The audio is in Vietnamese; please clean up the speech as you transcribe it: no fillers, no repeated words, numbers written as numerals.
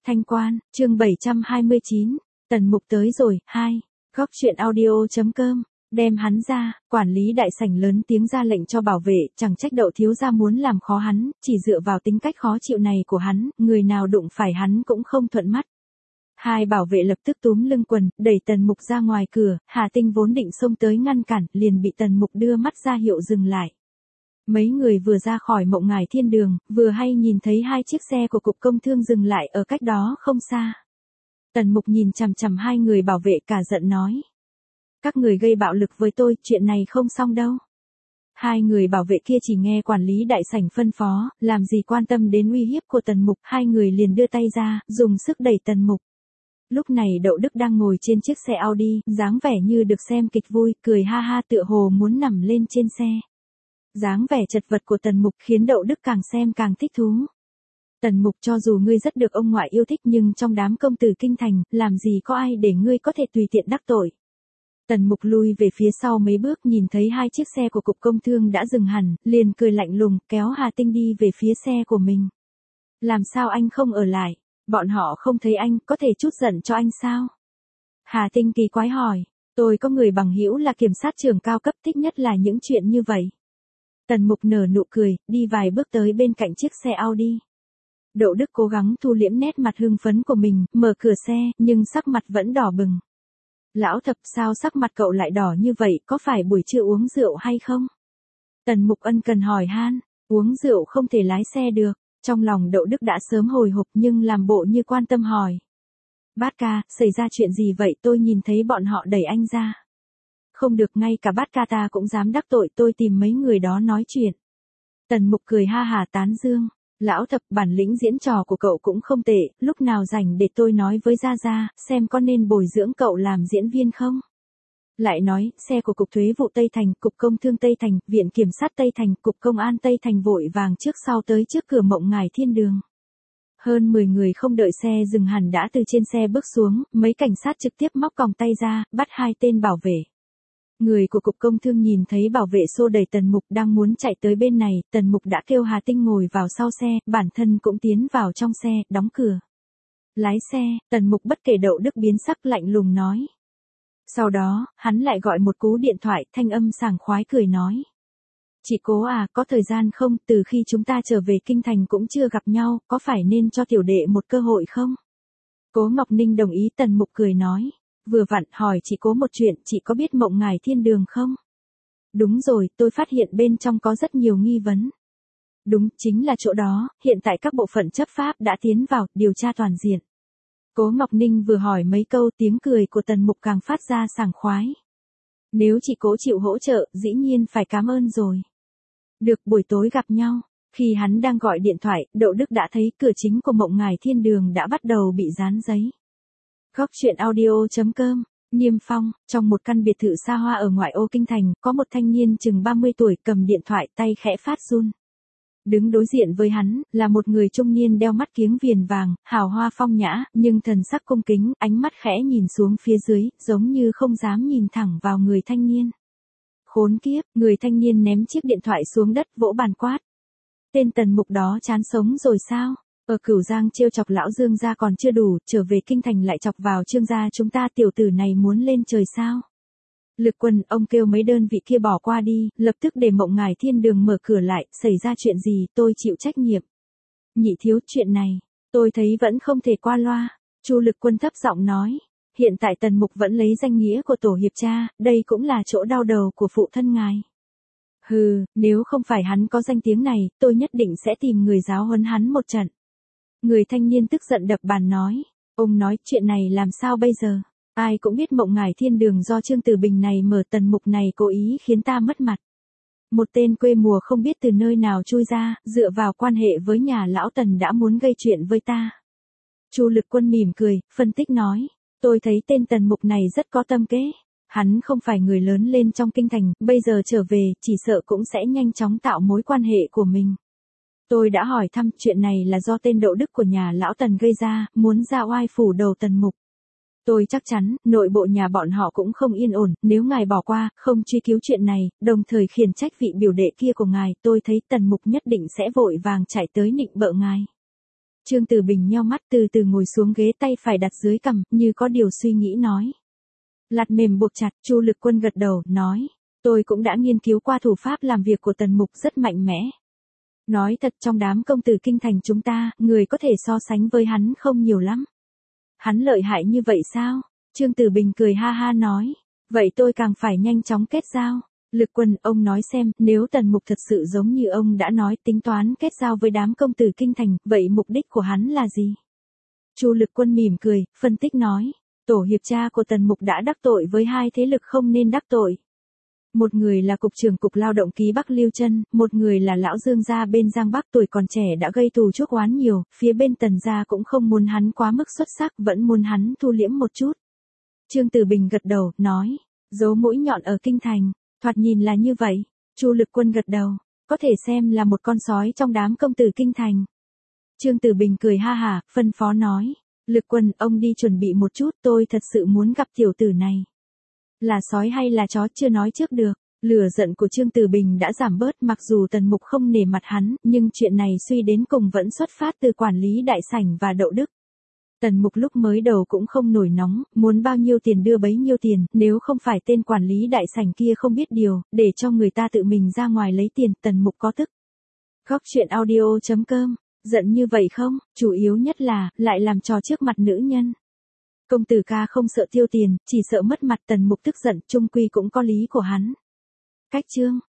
Thanh Quan, chương 729, Tần Mục tới rồi, 2, góc chuyện audio.com, đem hắn ra, quản lý đại sảnh lớn tiếng ra lệnh cho bảo vệ, chẳng trách Đậu thiếu gia muốn làm khó hắn, chỉ dựa vào tính cách khó chịu này của hắn, người nào đụng phải hắn cũng không thuận mắt. Hai bảo vệ lập tức túm lưng quần, đẩy Tần Mục ra ngoài cửa, Hà Tinh vốn định xông tới ngăn cản, liền bị Tần Mục đưa mắt ra hiệu dừng lại. Mấy người vừa ra khỏi Mộng Ngải Thiên Đường, vừa hay nhìn thấy hai chiếc xe của Cục Công Thương dừng lại ở cách đó không xa. Tần Mục nhìn chằm chằm hai người bảo vệ cả giận nói. Các người gây bạo lực với tôi, chuyện này không xong đâu. Hai người bảo vệ kia chỉ nghe quản lý đại sảnh phân phó, làm gì quan tâm đến uy hiếp của Tần Mục, hai người liền đưa tay ra, dùng sức đẩy Tần Mục. Lúc này Đậu Đức đang ngồi trên chiếc xe Audi, dáng vẻ như được xem kịch vui, cười ha ha tựa hồ muốn nằm lên trên xe. Dáng vẻ chật vật của Tần Mục khiến Đậu Đức càng xem càng thích thú. Tần Mục, cho dù ngươi rất được ông ngoại yêu thích nhưng trong đám công tử kinh thành, làm gì có ai để ngươi có thể tùy tiện đắc tội. Tần Mục lui về phía sau mấy bước, nhìn thấy hai chiếc xe của Cục Công Thương đã dừng hẳn, liền cười lạnh lùng, kéo Hà Tinh đi về phía xe của mình. Làm sao anh không ở lại? Bọn họ không thấy anh, có thể chút giận cho anh sao? Hà Tinh kỳ quái hỏi, tôi có người bằng hữu là kiểm sát trưởng cao cấp, thích nhất là những chuyện như vậy. Tần Mục nở nụ cười, đi vài bước tới bên cạnh chiếc xe Audi. Đậu Đức cố gắng thu liễm nét mặt hưng phấn của mình, mở cửa xe, nhưng sắc mặt vẫn đỏ bừng. Lão Thập, sao sắc mặt cậu lại đỏ như vậy, có phải buổi trưa uống rượu hay không? Tần Mục ân cần hỏi han, uống rượu không thể lái xe được. Trong lòng Đậu Đức đã sớm hồi hộp nhưng làm bộ như quan tâm hỏi. Bát ca, xảy ra chuyện gì vậy, tôi nhìn thấy bọn họ đẩy anh ra. Không được, ngay cả bát ca ta cũng dám đắc tội, tôi tìm mấy người đó nói chuyện. Tần Mục cười ha hả tán dương. Lão Thập, bản lĩnh diễn trò của cậu cũng không tệ, lúc nào rảnh để tôi nói với Gia Gia, xem có nên bồi dưỡng cậu làm diễn viên không? Lại nói, xe của Cục Thuế vụ Tây Thành, Cục Công Thương Tây Thành, Viện Kiểm sát Tây Thành, Cục Công an Tây Thành vội vàng trước sau tới trước cửa Mộng Ngải Thiên Đường. Hơn 10 người không đợi xe dừng hẳn đã từ trên xe bước xuống, mấy cảnh sát trực tiếp móc còng tay ra, bắt hai tên bảo vệ. Người của Cục Công Thương nhìn thấy bảo vệ xô đẩy Tần Mục đang muốn chạy tới bên này, Tần Mục đã kêu Hà Tinh ngồi vào sau xe, bản thân cũng tiến vào trong xe, đóng cửa. Lái xe, Tần Mục bất kể Đậu Đức biến sắc lạnh lùng nói. Sau đó, hắn lại gọi một cú điện thoại, thanh âm sảng khoái cười nói. Chị Cố à, có thời gian không, từ khi chúng ta trở về kinh thành cũng chưa gặp nhau, có phải nên cho tiểu đệ một cơ hội không? Cố Ngọc Ninh đồng ý. Tần Mục cười nói. Vừa vặn, hỏi chị Cố một chuyện, chị có biết Mộng Ngải Thiên Đường không? Đúng rồi, tôi phát hiện bên trong có rất nhiều nghi vấn. Đúng, chính là chỗ đó, hiện tại các bộ phận chấp pháp đã tiến vào, điều tra toàn diện. Cố Ngọc Ninh vừa hỏi mấy câu, tiếng cười của Tần Mục càng phát ra sảng khoái. Nếu chị Cố chịu hỗ trợ, dĩ nhiên phải cảm ơn rồi. Được, buổi tối gặp nhau. Khi hắn đang gọi điện thoại, Đậu Đức đã thấy cửa chính của Mộng Ngải Thiên Đường đã bắt đầu bị dán giấy. Góc chuyện audio.com, Niêm Phong, trong một căn biệt thự xa hoa ở ngoại ô kinh thành, có một thanh niên chừng 30 tuổi cầm điện thoại, tay khẽ phát run. Đứng đối diện với hắn, là một người trung niên đeo mắt kiếng viền vàng, hào hoa phong nhã, nhưng thần sắc cung kính, ánh mắt khẽ nhìn xuống phía dưới, giống như không dám nhìn thẳng vào người thanh niên. Khốn kiếp, người thanh niên ném chiếc điện thoại xuống đất, vỗ bàn quát. Tên Tần Mục đó chán sống rồi sao? Ở Cửu Giang trêu chọc lão Dương gia còn chưa đủ, trở về kinh thành lại chọc vào Trương gia chúng ta, tiểu tử này muốn lên trời sao? Lực Quân, ông kêu mấy đơn vị kia bỏ qua đi, lập tức để Mộng Ngải Thiên Đường mở cửa lại, xảy ra chuyện gì, tôi chịu trách nhiệm. Nhị thiếu, chuyện này, tôi thấy vẫn không thể qua loa. Chu Lực Quân thấp giọng nói, hiện tại Tần Mục vẫn lấy danh nghĩa của tổ hiệp cha, đây cũng là chỗ đau đầu của phụ thân ngài. Hừ, nếu không phải hắn có danh tiếng này, tôi nhất định sẽ tìm người giáo huấn hắn một trận. Người thanh niên tức giận đập bàn nói, ông nói chuyện này làm sao bây giờ? Ai cũng biết Mộng Ngải Thiên Đường do Trương Tử Bình này mở, Tần Mục này cố ý khiến ta mất mặt. Một tên quê mùa không biết từ nơi nào chui ra, dựa vào quan hệ với nhà lão Tần đã muốn gây chuyện với ta. Chu Lực Quân mỉm cười, phân tích nói, tôi thấy tên Tần Mục này rất có tâm kế. Hắn không phải người lớn lên trong kinh thành, bây giờ trở về, chỉ sợ cũng sẽ nhanh chóng tạo mối quan hệ của mình. Tôi đã hỏi thăm, chuyện này là do tên Đậu Đức của nhà lão Tần gây ra, muốn ra oai phủ đầu Tần Mục. Tôi chắc chắn, nội bộ nhà bọn họ cũng không yên ổn, nếu ngài bỏ qua, không truy cứu chuyện này, đồng thời khiển trách vị biểu đệ kia của ngài, tôi thấy Tần Mục nhất định sẽ vội vàng chạy tới nịnh bợ ngài. Trương Tử Bình nheo mắt từ từ ngồi xuống ghế, tay phải đặt dưới cằm, như có điều suy nghĩ nói. Lạt mềm buộc chặt, Chu Lực Quân gật đầu, nói. Tôi cũng đã nghiên cứu qua thủ pháp làm việc của Tần Mục rất mạnh mẽ. Nói thật, trong đám công tử kinh thành chúng ta, người có thể so sánh với hắn không nhiều lắm. Hắn lợi hại như vậy sao? Trương Tử Bình cười ha ha nói. Vậy tôi càng phải nhanh chóng kết giao. Lực Quân, ông nói xem, nếu Tần Mục thật sự giống như ông đã nói tính toán kết giao với đám công tử kinh thành, vậy mục đích của hắn là gì? Chu Lực Quân mỉm cười, phân tích nói. Tổ hiệp cha của Tần Mục đã đắc tội với hai thế lực không nên đắc tội. Một người là cục trưởng cục lao động ký Bắc Lưu Chân, một người là lão Dương gia bên Giang Bắc, tuổi còn trẻ đã gây thù chuốc oán nhiều, phía bên Tần gia cũng không muốn hắn quá mức xuất sắc, vẫn muốn hắn thu liễm một chút. Trương Tử Bình gật đầu, nói, dấu mũi nhọn ở kinh thành, thoạt nhìn là như vậy. Chu Lực Quân gật đầu, có thể xem là một con sói trong đám công tử kinh thành. Trương Tử Bình cười ha hả, phân phó nói, Lực Quân, ông đi chuẩn bị một chút, tôi thật sự muốn gặp tiểu tử này. Là sói hay là chó chưa nói trước được. Lửa giận của Trương Tử Bình đã giảm bớt, mặc dù Tần Mục không nể mặt hắn, nhưng chuyện này suy đến cùng vẫn xuất phát từ quản lý đại sảnh và Đậu Đức. Tần Mục lúc mới đầu cũng không nổi nóng, muốn bao nhiêu tiền đưa bấy nhiêu tiền, nếu không phải tên quản lý đại sảnh kia không biết điều, để cho người ta tự mình ra ngoài lấy tiền, Tần Mục có tức. Góc truyện audio.com, giận như vậy không, chủ yếu nhất là, lại làm trò trước mặt nữ nhân. Công tử ca không sợ tiêu tiền, chỉ sợ mất mặt. Tần Mục tức giận, chung quy cũng có lý của hắn. Cách chương